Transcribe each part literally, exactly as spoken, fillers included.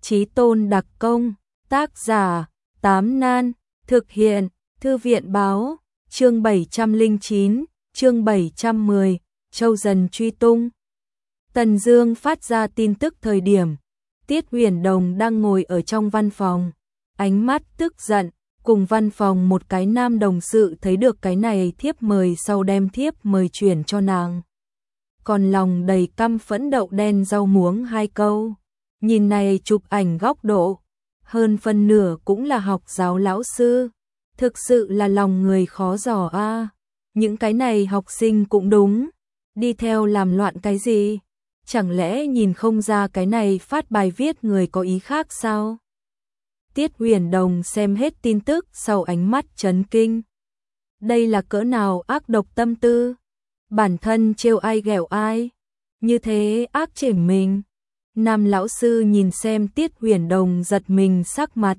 Chí tôn đặc công, tác giả, Tám Nan, thực hiện, Thư viện báo, chương bảy trăm lẻ chín, chương bảy trăm mười, Châu dần truy tung. Tần Dương phát ra tin tức thời điểm, Tiết Huyền Đồng đang ngồi ở trong văn phòng, ánh mắt tức giận, cùng văn phòng một cái nam đồng sự thấy được cái này thiếp mời sau đem thiếp mời chuyển cho nàng. Còn lòng đầy căm phẫn đậu đen rau muống hai câu, nhìn này chụp ảnh góc độ, hơn phân nửa cũng là học giáo lão sư, thực sự là lòng người khó dò a. À. Những cái này học sinh cũng đúng, đi theo làm loạn cái gì? Chẳng lẽ nhìn không ra cái này phát bài viết người có ý khác sao? Tiết Huyền Đồng xem hết tin tức sau ánh mắt chấn kinh. Đây là cỡ nào ác độc tâm tư? Bản thân trêu ai ghẹo ai? Như thế ác chỉnh mình. Nam lão sư nhìn xem Tiết Huyền Đồng giật mình sắc mặt.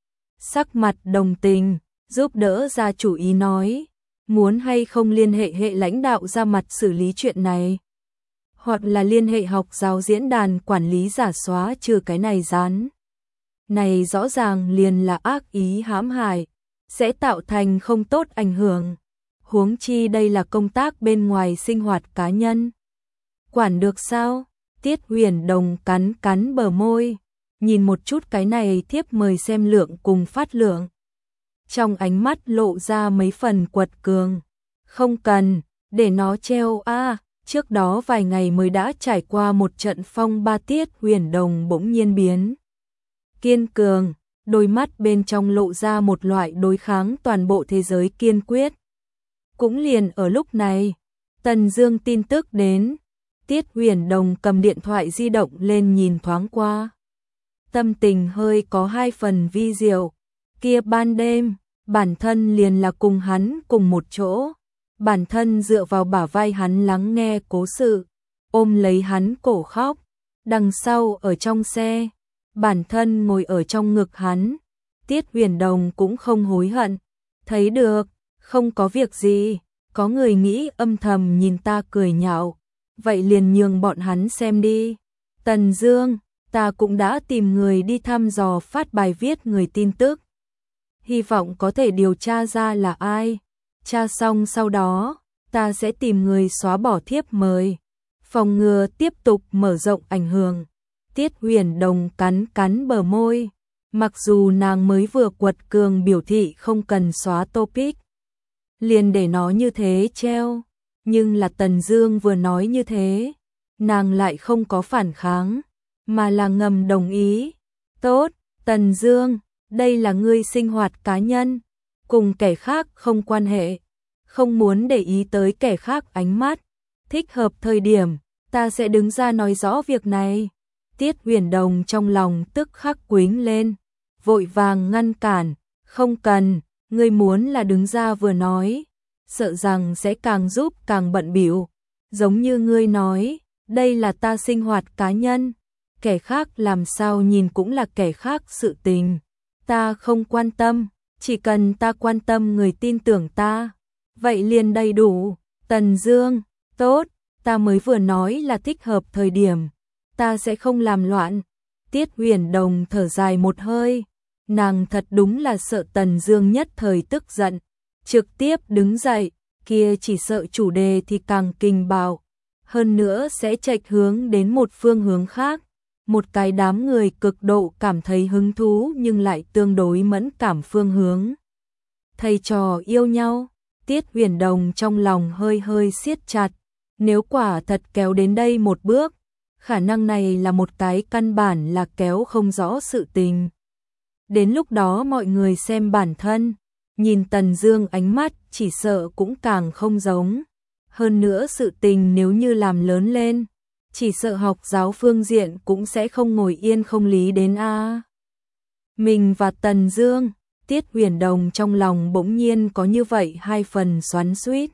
Sắc mặt đồng tình, giúp đỡ ra chủ ý nói. Muốn hay không liên hệ hệ lãnh đạo ra mặt xử lý chuyện này? Hoặc là liên hệ học giáo diễn đàn quản lý giả xóa trừ cái này dán. Này rõ ràng liền là ác ý hãm hại, sẽ tạo thành không tốt ảnh hưởng. Huống chi đây là công tác bên ngoài sinh hoạt cá nhân. Quản được sao? Tiết Huyền Đồng cắn cắn bờ môi, nhìn một chút cái này thiếp mời xem lượng cùng phát lượng. Trong ánh mắt lộ ra mấy phần quật cường. Không cần, để nó treo a. À, trước đó vài ngày mới đã trải qua một trận phong ba. Tiết Huyền Đồng bỗng nhiên biến kiên cường, đôi mắt bên trong lộ ra một loại đối kháng toàn bộ thế giới kiên quyết. Cũng liền ở lúc này, Tần Dương tin tức đến, Tiết Huyền Đồng cầm điện thoại di động lên nhìn thoáng qua. Tâm tình hơi có hai phần vi diệu, kia ban đêm, bản thân liền là cùng hắn cùng một chỗ, bản thân dựa vào bả vai hắn lắng nghe cố sự, ôm lấy hắn cổ khóc, đằng sau ở trong xe, bản thân ngồi ở trong ngực hắn. Tiết Huyền Đồng cũng không hối hận, thấy được, không có việc gì, có người nghĩ âm thầm nhìn ta cười nhạo, vậy liền nhường bọn hắn xem đi. Tần Dương, ta cũng đã tìm người đi thăm dò phát bài viết người tin tức, hy vọng có thể điều tra ra là ai. Tra xong sau đó, ta sẽ tìm người xóa bỏ thiếp mời, phòng ngừa tiếp tục mở rộng ảnh hưởng. Tiết Huyền Đồng cắn cắn bờ môi, mặc dù nàng mới vừa quật cường biểu thị không cần xóa topic, liền để nó như thế treo, nhưng là Tần Dương vừa nói như thế, nàng lại không có phản kháng, mà là ngầm đồng ý. Tốt, Tần Dương, đây là ngươi sinh hoạt cá nhân, cùng kẻ khác không quan hệ, không muốn để ý tới kẻ khác ánh mắt, thích hợp thời điểm, ta sẽ đứng ra nói rõ việc này. Tiết Huyền Đồng trong lòng tức khắc quĩnh lên, vội vàng ngăn cản, không cần, ngươi muốn là đứng ra vừa nói, sợ rằng sẽ càng giúp càng bận bịu, giống như ngươi nói, đây là ta sinh hoạt cá nhân, kẻ khác làm sao nhìn cũng là kẻ khác sự tình, ta không quan tâm, chỉ cần ta quan tâm người tin tưởng ta, vậy liền đầy đủ. Tần Dương, tốt, ta mới vừa nói là thích hợp thời điểm, ta sẽ không làm loạn. Tiết Huyền Đồng thở dài một hơi, nàng thật đúng là sợ Tần Dương nhất thời tức giận, trực tiếp đứng dậy, kia chỉ sợ chủ đề thì càng kinh bạo, hơn nữa sẽ chệch hướng đến một phương hướng khác, một cái đám người cực độ cảm thấy hứng thú nhưng lại tương đối mẫn cảm phương hướng. Thầy trò yêu nhau, Tiết Huyền Đồng trong lòng hơi hơi siết chặt, nếu quả thật kéo đến đây một bước, khả năng này là một cái căn bản là kéo không rõ sự tình. Đến lúc đó mọi người xem bản thân, nhìn Tần Dương ánh mắt chỉ sợ cũng càng không giống. Hơn nữa sự tình nếu như làm lớn lên, chỉ sợ học giáo phương diện cũng sẽ không ngồi yên không lý đến a. Mình và Tần Dương, Tiết Huyền Đồng trong lòng bỗng nhiên có như vậy hai phần xoắn xuýt.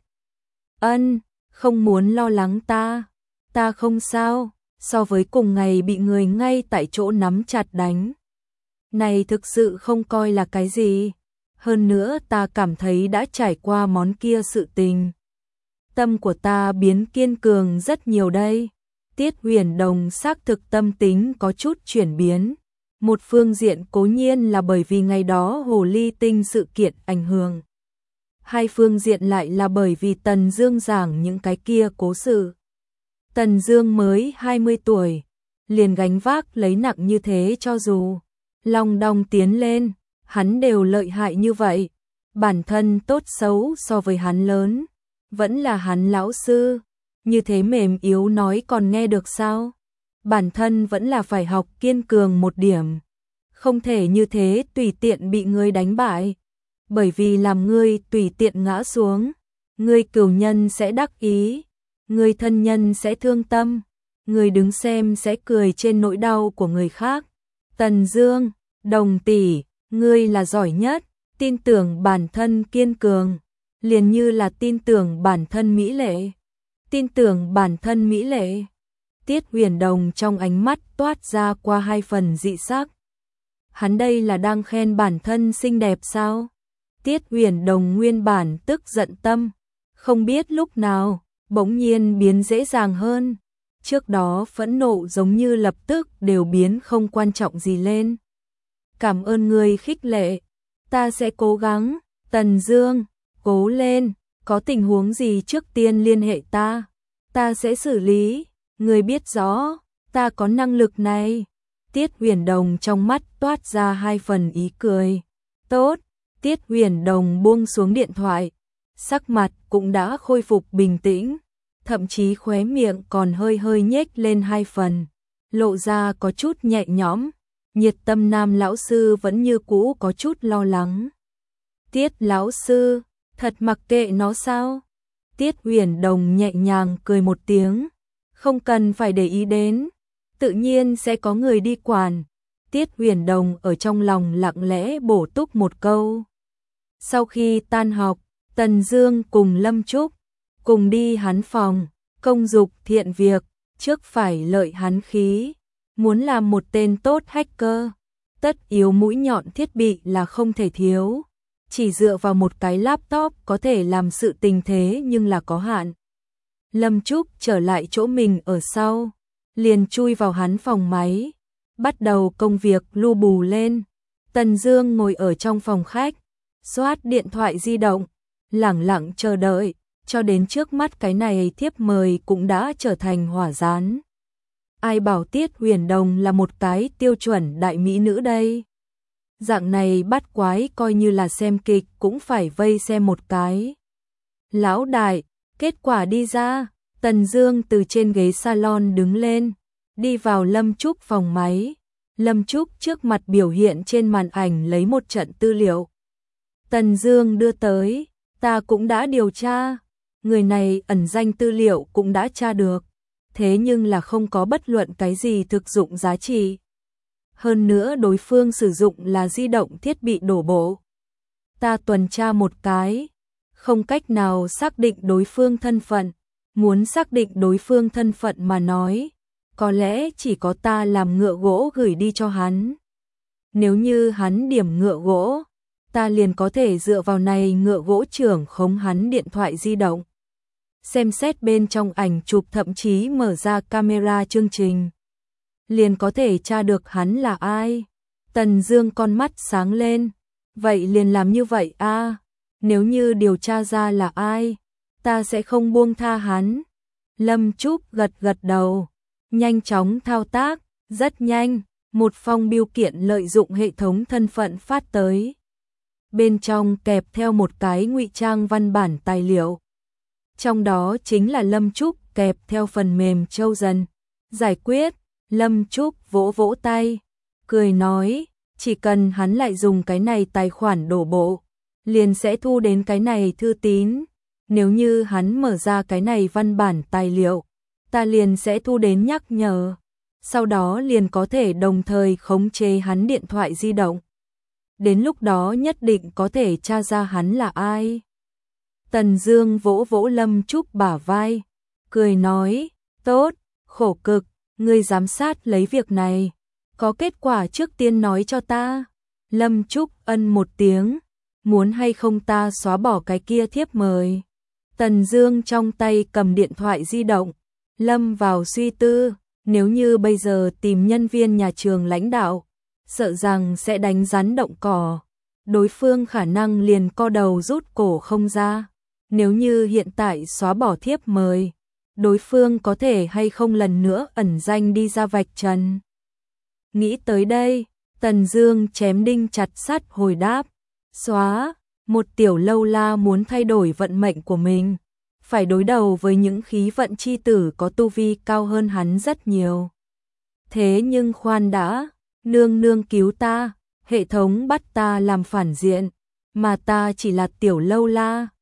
Ân, không muốn lo lắng ta, ta không sao. So với cùng ngày bị người ngay tại chỗ nắm chặt đánh, này thực sự không coi là cái gì, hơn nữa ta cảm thấy đã trải qua món kia sự tình, tâm của ta biến kiên cường rất nhiều đây. Tiết Huyền Đồng xác thực tâm tính có chút chuyển biến, Một phương diện cố nhiên là bởi vì ngày đó hồ ly tinh sự kiện ảnh hưởng. Hai phương diện lại là bởi vì Tần Dương giảng những cái kia cố sự. Tần Dương mới hai mươi tuổi, liền gánh vác lấy nặng như thế, cho dù Long Đong tiến lên, hắn đều lợi hại như vậy. Bản thân tốt xấu so với hắn lớn, vẫn là hắn lão sư, như thế mềm yếu nói còn nghe được sao? Bản thân vẫn là phải học kiên cường một điểm, không thể như thế tùy tiện bị ngươi đánh bại, bởi vì làm ngươi tùy tiện ngã xuống, ngươi cửu nhân sẽ đắc ý, ngươi thân nhân sẽ thương tâm, người đứng xem sẽ cười trên nỗi đau của người khác. Tần Dương, Đồng tỷ, ngươi là giỏi nhất, tin tưởng bản thân kiên cường, liền như là tin tưởng bản thân mỹ lệ. Tin tưởng bản thân mỹ lệ. Tiết Huyền Đồng trong ánh mắt toát ra qua hai phần dị sắc. Hắn đây là đang khen bản thân xinh đẹp sao? Tiết Huyền Đồng nguyên bản tức giận tâm, không biết lúc nào, bỗng nhiên biến dễ dàng hơn. Trước đó phẫn nộ giống như lập tức đều biến không quan trọng gì lên. Cảm ơn ngươi khích lệ, ta sẽ cố gắng. Tần Dương, cố lên, có tình huống gì trước tiên liên hệ ta, ta sẽ xử lý, ngươi biết rõ, ta có năng lực này. Tiết Huyền Đồng trong mắt toát ra hai phần ý cười. Tốt, Tiết Huyền Đồng buông xuống điện thoại, sắc mặt cũng đã khôi phục bình tĩnh, thậm chí khóe miệng còn hơi hơi nhếch lên hai phần, lộ ra có chút nhẹ nhõm. Nhiệt Tâm Nam lão sư vẫn như cũ có chút lo lắng. Tiết lão sư, thật mặc kệ nó sao? Tiết Huyền Đồng nhẹ nhàng cười một tiếng, không cần phải để ý đến, tự nhiên sẽ có người đi quản. Tiết Huyền Đồng ở trong lòng lặng lẽ bổ túc một câu. Sau khi tan học, Tần Dương cùng Lâm Trúc cùng đi hắn phòng, công dục thiện việc, trước phải lợi hắn khí, muốn làm một tên tốt hacker, tất yếu mũi nhọn thiết bị là không thể thiếu. Chỉ dựa vào một cái laptop có thể làm sự tình thế nhưng là có hạn. Lâm Trúc trở lại chỗ mình ở sau, liền chui vào hắn phòng máy, bắt đầu công việc lu bù lên. Tần Dương ngồi ở trong phòng khách, soát điện thoại di động, lẳng lặng chờ đợi, cho đến trước mắt cái này thiếp mời cũng đã trở thành hỏa gián. Ai bảo Tiết Huyền Đồng là một cái tiêu chuẩn đại mỹ nữ đây? Dạng này bắt quái coi như là xem kịch cũng phải vây xem một cái. Lão đại, kết quả đi ra. Tần Dương từ trên ghế salon đứng lên, đi vào Lâm Trúc phòng máy. Lâm Trúc trước mặt biểu hiện trên màn ảnh lấy một trận tư liệu. Tần Dương đưa tới, ta cũng đã điều tra, người này ẩn danh tư liệu cũng đã tra được, thế nhưng là không có bất luận cái gì thực dụng giá trị. Hơn nữa đối phương sử dụng là di động thiết bị đổ bộ. Ta tuần tra một cái, không cách nào xác định đối phương thân phận. Muốn xác định đối phương thân phận mà nói, có lẽ chỉ có ta làm ngựa gỗ gửi đi cho hắn. Nếu như hắn điểm ngựa gỗ, ta liền có thể dựa vào này ngựa gỗ trưởng khống hắn điện thoại di động. Xem xét bên trong ảnh chụp, thậm chí mở ra camera chương trình, liền có thể tra được hắn là ai. Tần Dương con mắt sáng lên, vậy liền làm như vậy a, nếu như điều tra ra là ai, ta sẽ không buông tha hắn. Lâm Trúc gật gật đầu, nhanh chóng thao tác, rất nhanh, một phong bưu kiện lợi dụng hệ thống thân phận phát tới. Bên trong kèm theo một cái ngụy trang văn bản tài liệu. Trong đó chính là Lâm Trúc kèm theo phần mềm Châu Dần. Giải quyết, Lâm Trúc vỗ vỗ tay, cười nói, chỉ cần hắn lại dùng cái này tài khoản đổ bộ, liền sẽ thu đến cái này thư tín. Nếu như hắn mở ra cái này văn bản tài liệu, ta liền sẽ thu đến nhắc nhở, sau đó liền có thể đồng thời khống chế hắn điện thoại di động. Đến lúc đó nhất định có thể tra ra hắn là ai. Tần Dương vỗ vỗ Lâm Trúc bả vai, cười nói, tốt, khổ cực, ngươi giám sát lấy việc này, có kết quả trước tiên nói cho ta. Lâm Trúc ân một tiếng, muốn hay không ta xóa bỏ cái kia thiếp mời. Tần Dương trong tay cầm điện thoại di động, lâm vào suy tư, nếu như bây giờ tìm nhân viên nhà trường lãnh đạo, sợ rằng sẽ đánh rắn động cỏ. Đối phương khả năng liền co đầu rút cổ không ra. Nếu như hiện tại xóa bỏ thiếp mời, đối phương có thể hay không lần nữa ẩn danh đi ra vạch trần. Nghĩ tới đây, Tần Dương chém đinh chặt sắt hồi đáp, xóa, một tiểu lâu la muốn thay đổi vận mệnh của mình, phải đối đầu với những khí vận chi tử có tu vi cao hơn hắn rất nhiều. Thế nhưng khoan đã, nương nương cứu ta, hệ thống bắt ta làm phản diện, mà ta chỉ là tiểu lâu la,